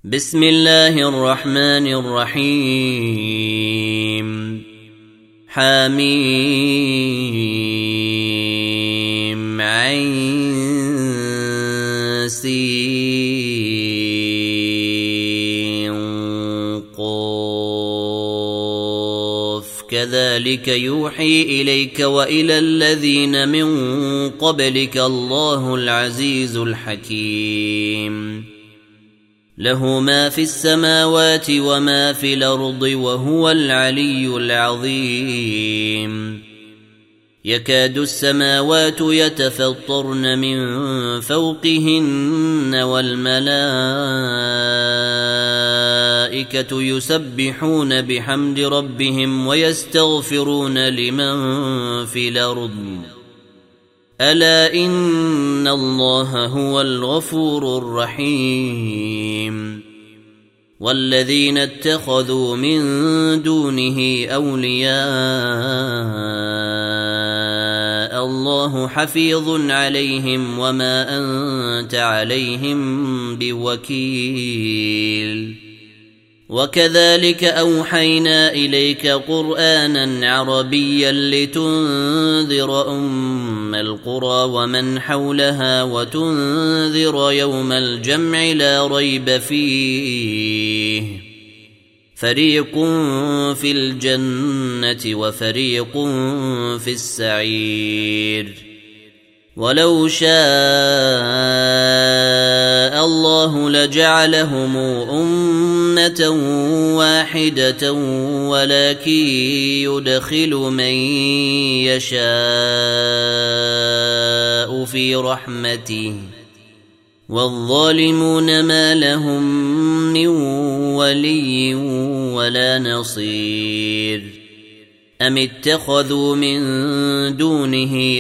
بسم الله الرحمن الرحيم حميم عين سين قاف كذلك يوحي إليك وإلى الذين من قبلك الله العزيز الحكيم له ما في السماوات وما في الأرض وهو العلي العظيم يكاد السماوات يتفطرن من فوقهن والملائكة يسبحون بحمد ربهم ويستغفرون لمن في الأرض ألا إن الله هو الغفور الرحيم والذين اتخذوا من دونه أولياء الله حفيظ عليهم وما أنت عليهم بوكيل وكذلك أوحينا إليك قرآنا عربيا لتنذر أم القرى ومن حولها وتنذر يوم الجمع لا ريب فيه فريق في الجنة وفريق في السعير ولو شاء الله لجعلهم أمة واحدة ولكن يدخل من يشاء في رحمته والظالمون ما لهم من ولي ولا نصير أم اتخذوا من دونه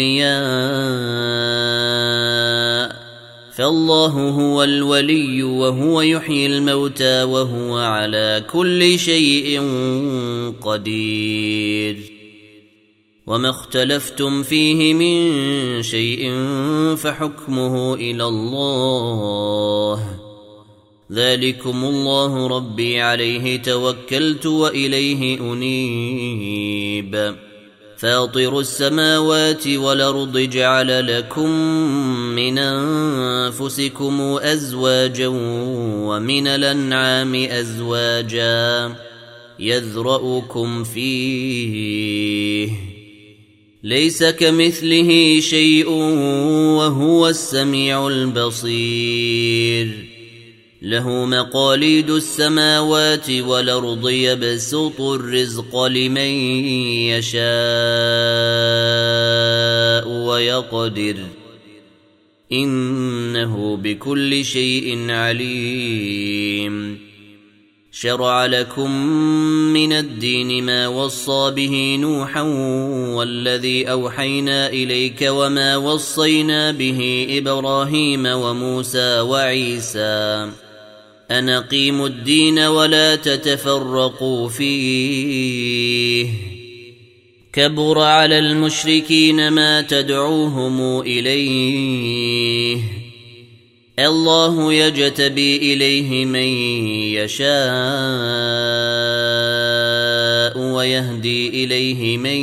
أولياء فالله هو الولي وهو يحيي الموتى وهو على كل شيء قدير وما اختلفتم فيه من شيء فحكمه إلى الله ذلكم الله ربي عليه توكلت وإليه أنيب فاطر السماوات والأرض جعل لكم من أنفسكم أزواجا ومن الأنعام أزواجا يذرؤكم فيه ليس كمثله شيء وهو السميع البصير له مقاليد السماوات والأرض يبسط الرزق لمن يشاء ويقدر إنه بكل شيء عليم شرع لكم من الدين ما وصى به نوحا والذي أوحينا إليك وما وصينا به إبراهيم وموسى وعيسى أن أقيموا الدين ولا تتفرقوا فيه كبر على المشركين ما تدعوهم إليه الله يجتبي إليه من يشاء ويهدي إليه من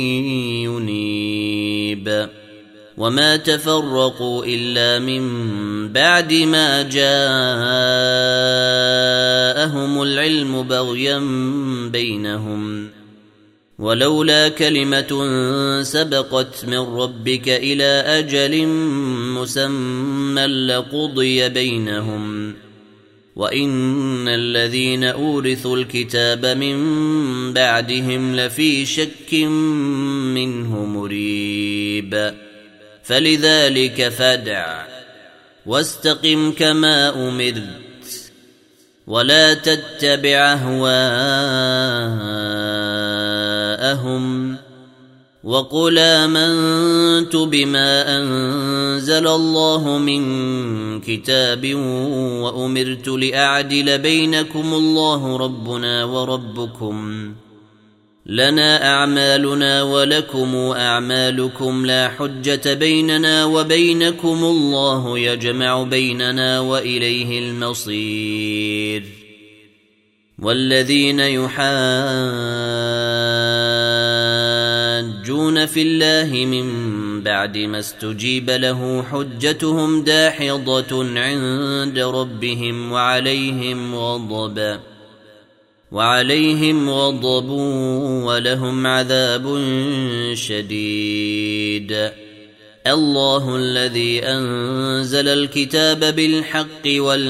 ينيب وما تفرقوا إلا من بعد ما جاءهم العلم بغيا بينهم ولولا كلمة سبقت من ربك إلى أجل مسمى لقضي بينهم وإن الذين أورثوا الكتاب من بعدهم لفي شك منه مريب فلذلك فادع واستقم كما أمرت ولا تتبع أهواءهم وقل آمنت بما أنزل الله من كتاب وأمرت لأعدل بينكم الله ربنا وربكم لنا أعمالنا ولكم أعمالكم لا حجة بيننا وبينكم الله يجمع بيننا وإليه المصير. والذين يحاجون في الله من بعد ما استجيب له حجتهم داحضة عند ربهم وعليهم غضب ولهم عذاب شديد. الله الذي أنزل الكتاب بالحق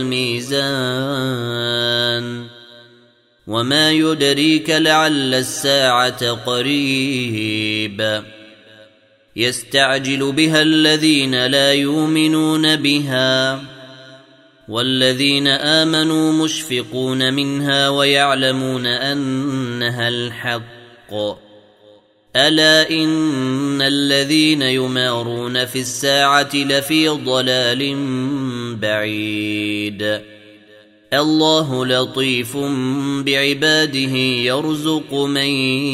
والميزان وما يدريك لعل الساعة قريب يستعجل بها الذين لا يؤمنون بها والذين آمنوا مشفقون منها ويعلمون أنها الحق. ألا إن الذين يمارون في الساعة لفي ضلال بعيد. الله لطيف بعباده يرزق من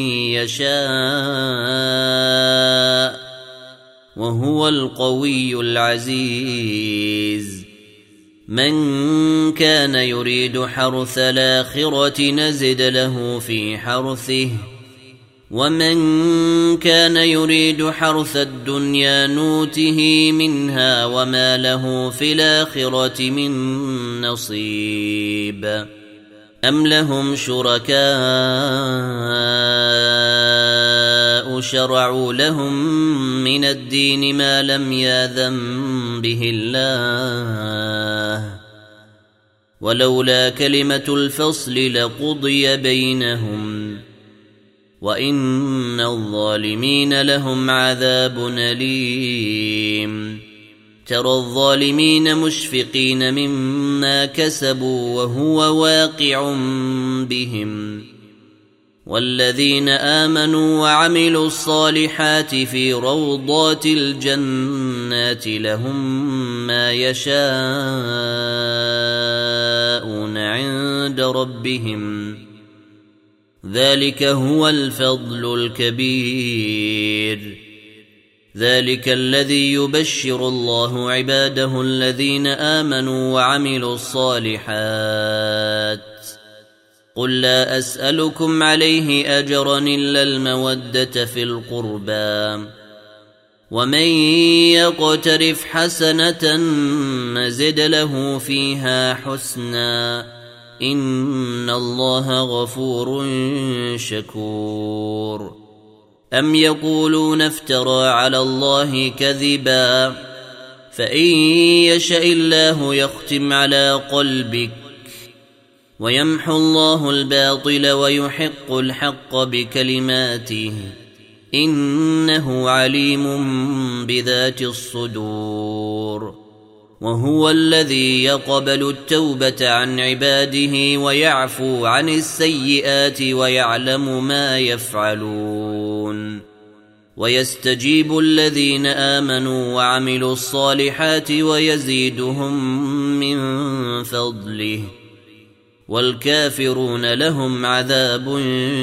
يشاء وهو القوي العزيز. من كان يريد حرث الآخرة نزد له في حرثه ومن كان يريد حرث الدنيا نوته منها وما له في الآخرة من نصيب. أم لهم شركاء شرعوا لهم من الدين ما لم يأذن به الله ولولا كلمة الفصل لقضي بينهم وإن الظالمين لهم عذاب أليم. ترى الظالمين مشفقين مما كسبوا وهو واقع بهم والذين آمنوا وعملوا الصالحات في روضات الجنات لهم ما يشاءون عند ربهم ذلك هو الفضل الكبير. ذلك الذي يبشر الله عباده الذين آمنوا وعملوا الصالحات. قل لا أسألكم عليه أجرا إلا المودة في القربى ومن يقترف حسنة نزد له فيها حسنا إن الله غفور شكور. أم يقولون افترى على الله كذبا فإن يشاء الله يختم على قلبك ويمحو الله الباطل ويحق الحق بكلماته إنه عليم بذات الصدور. وهو الذي يقبل التوبة عن عباده ويعفو عن السيئات ويعلم ما يفعلون ويستجيب الذين آمنوا وعملوا الصالحات ويزيدهم من فضله والكافرون لهم عذاب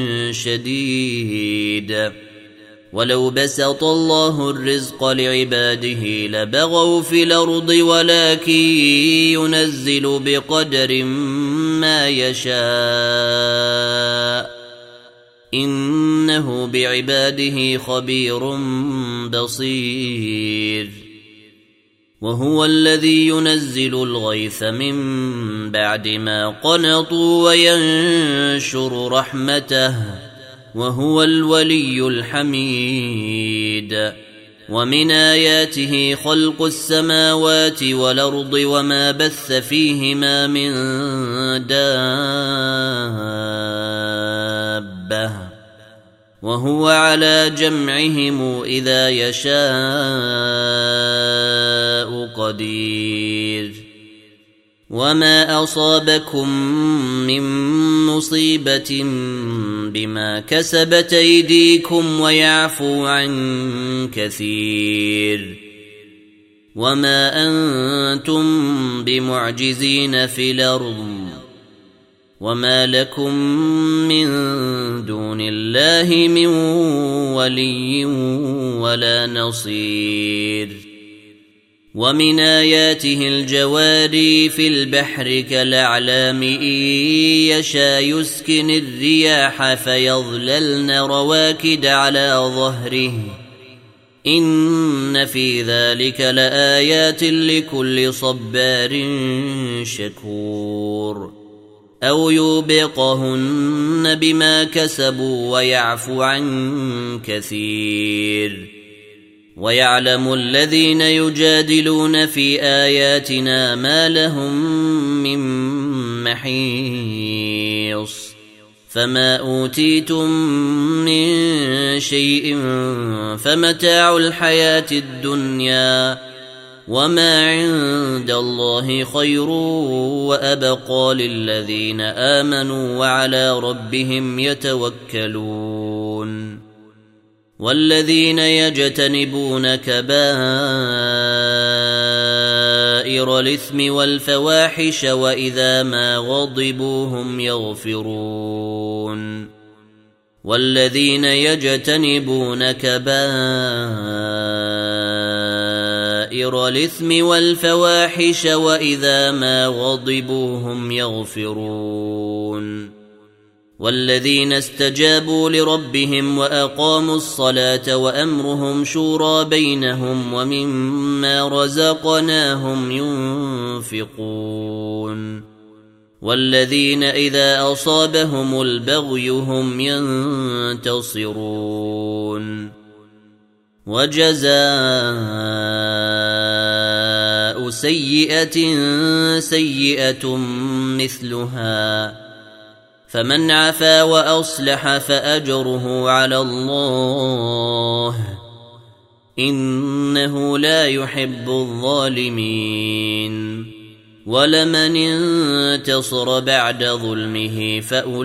شديد. ولو بسط الله الرزق لعباده لبغوا في الأرض ولكن ينزل بقدر ما يشاء إنه بعباده خبير بصير. وهو الذي ينزل الغيث من بعد ما قنطوا وينشر رحمته وهو الولي الحميد. ومن آياته خلق السماوات والأرض وما بث فيهما من دابة وهو على جمعهم إذا يشاء قدير. وما أصابكم من مصيبة بما كسبت أيديكم ويعفو عن كثير وما أنتم بمعجزين في الأرض وما لكم من دون الله من ولي ولا نصير ومن آياته الجواري في البحر كالأعلام إن يشاء يسكن الرياح فيظللن رواكد على ظهره إن في ذلك لآيات لكل صبار شكور أو يوبقهن بما كسبوا ويعفو عن كثير ويعلم الذين يجادلون في آياتنا ما لهم من محيص فما أوتيتم من شيء فمتاع الحياة الدنيا وما عند الله خير وأبقى للذين آمنوا وعلى ربهم يتوكلون والذين يجتنبون كبائر الإثم والفواحش وإذا ما غضبوا هم يغفرون والذين يجتنبون كبائر الإثم والفواحش وإذا ما غضبوا هم يغفرون والذين استجابوا لربهم وأقاموا الصلاة وأمرهم شورى بينهم ومما رزقناهم ينفقون والذين إذا أصابهم البغي هم ينتصرون وجزاء سيئة سيئة مثلها فمن عفا وأصلح فأجره على الله إنه لا يحب الظالمين ولمن انتصر بعد ظلمه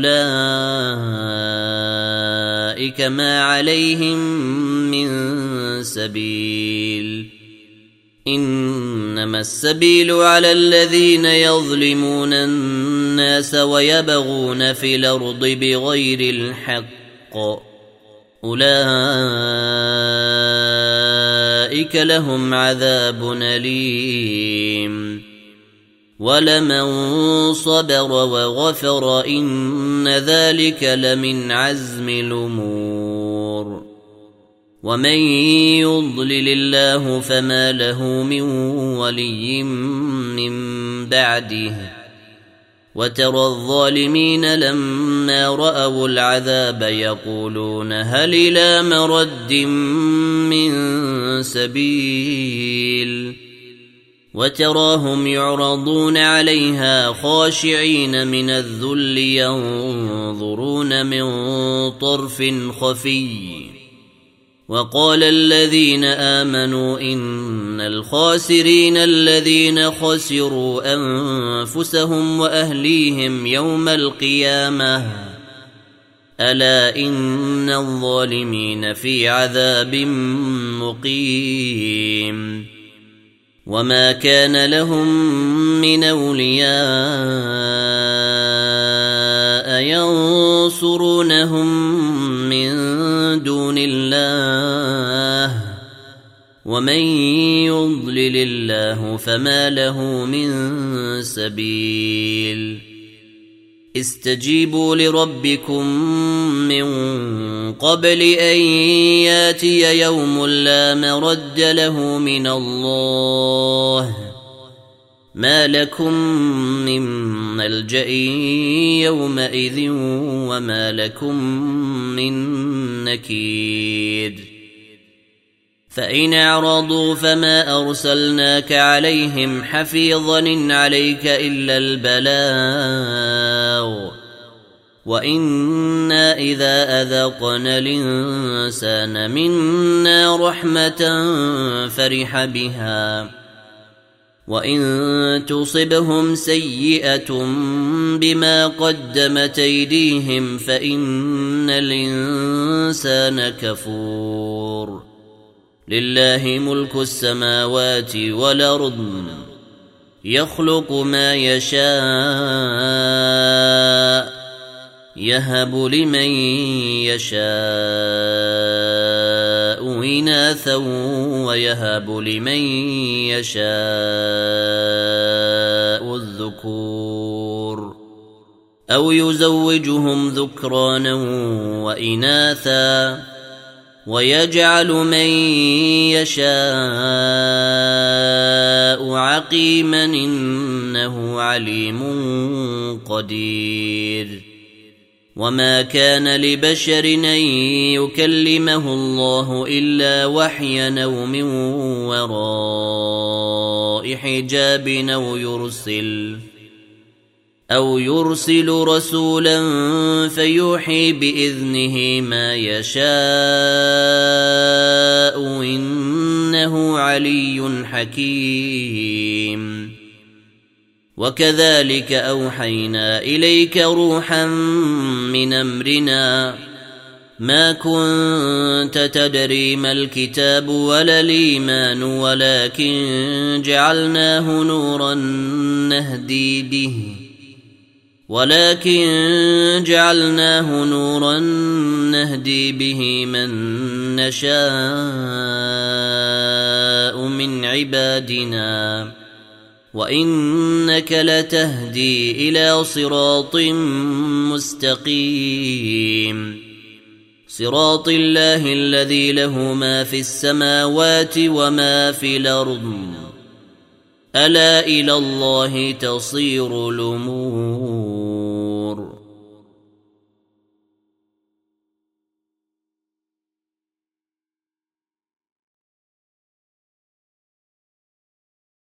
فأولئك ما عليهم من سبيل إنما السبيل على الذين يظلمون الناس ويبغون في الأرض بغير الحق أولئك لهم عذاب أليم ولمن صبر وغفر إن ذلك لمن عزم الأمور ومن يضلل الله فما له من ولي من بعده وترى الظالمين لما رأوا العذاب يقولون هل إلى مرد من سبيل وتراهم يعرضون عليها خاشعين من الذل ينظرون من طرف خفي وقال الذين آمنوا إن الخاسرين الذين خسروا أنفسهم وأهليهم يوم القيامة ألا إن الظالمين في عذاب مقيم وما كان لهم من أولياء ينصرونهم من دون الله ومن يضلل الله فما له من سبيل استجيبوا لربكم من قبل أن ياتي يوم لا مرد له من الله ما لكم من ملجأ يومئذ وما لكم من نكير فإن أعرضوا فما أرسلناك عليهم حفيظا إن عليك إلا البلاغ وإنا إذا أذقنا الإنسان منا رحمة فرح بها وإن تصبهم سيئة بما قدمت أيديهم فإن الإنسان كفور لله ملك السماوات والأرض يخلق ما يشاء يهب لمن يشاء إناثا ويهب لمن يشاء الذكور أو يزوجهم ذكرانا وإناثا ويجعل من يشاء عقيما إنه عليم قدير وما كان لبشر أن يكلمه الله إلا وحيا أو من وراء حجاب أو يرسل رسولا فيوحي بإذنه ما يشاء إنه علي حكيم وكذلك أوحينا إليك روحا من أمرنا ما كنت تدري ما الكتاب ولا الإيمان ولكن جعلناه نورا نهدي به من نشاء من عبادنا وإنك لتهدي إلى صراط مستقيم صراط الله الذي له ما في السماوات وما في الأرض ألا إلى الله تصير الأمور